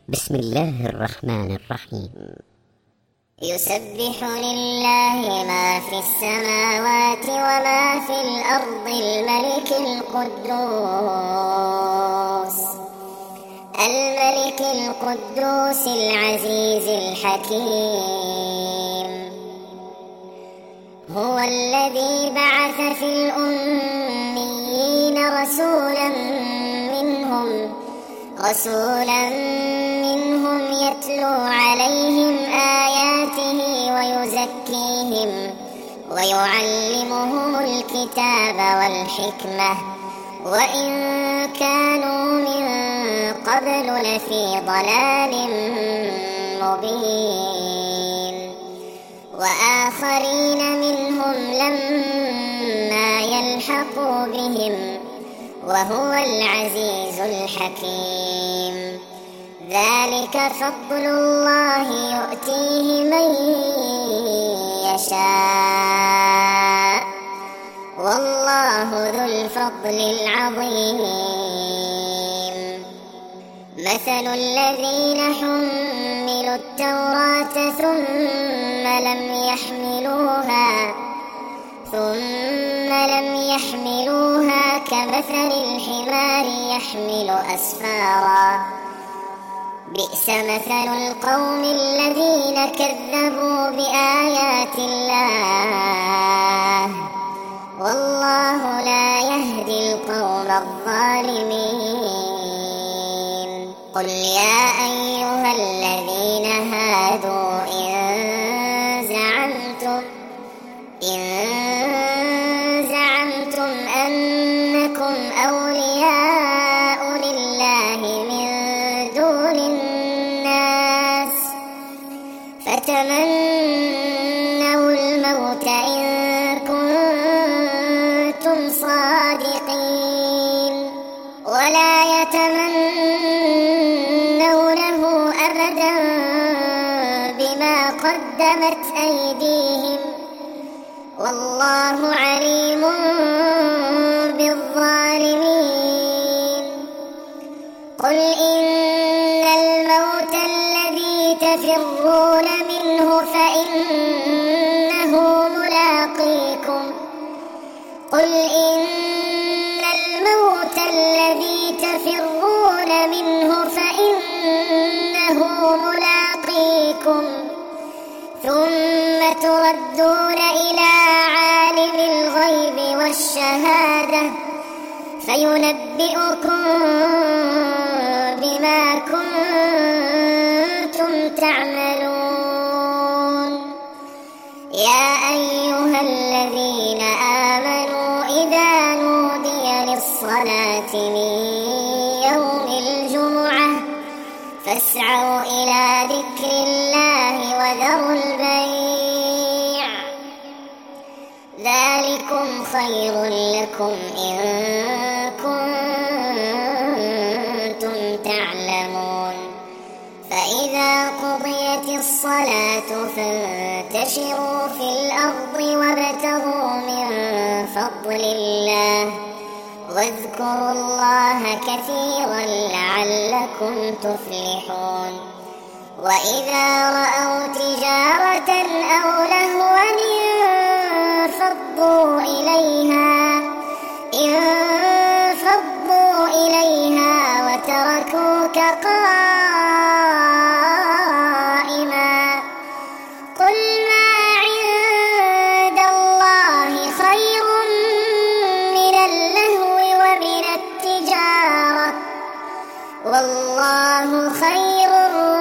بسم الله الرحمن الرحيم. يسبح لله ما في السماوات وما في الأرض الملك القدوس العزيز الحكيم. هو الذي بعث في الأميين رسولا منهم يتلو عليهم آياته ويزكيهم ويعلمهم الكتاب والحكمة وإن كانوا من قبل لفي ضلال مبين. وآخرين منهم لما يلحقوا بهم وهو العزيز الحكيم. ذلك فضل الله يؤتيه من يشاء والله ذو الفضل العظيم. مثل الذين حملوا التوراة ثم لم يحملوها كمثل الحمار يحمل أسفارا. بئس مثل القوم الذين كذبوا بآيات الله والله لا يهدي القوم الظالمين. قل يا أيها الذين هادوا إن زعمتم أنكم أولياء لله من دون الناس فتمنوا الموت إن كنتم صادقين ولا يتمنونه أبدا بما قدمت أيديهم والله عليم بالظالمين. قل إن الموت الذي تفرون منه فإنه ملاقيكم ثم تردون إلى عالم الغيب والشهادة فينبئكم بما كنتم تعملون. يا أيها الذين آمنوا إذا نودي للصلاة من يوم الجمعة فاسعوا إلى ذكر الله وذروا البيع ذلكم خير لكم إن كنتم تعلمون. فإذا قضيت الصلاة فانتشروا في الأرض وابتغوا من فضل الله واذكروا الله كثيرا لعلكم تفلحون. وإذا رأوا تجارة أو لهوا انفضوا إليها وتركوك قائما. قل ما عند الله خير من اللهو ومن التجارة والله خير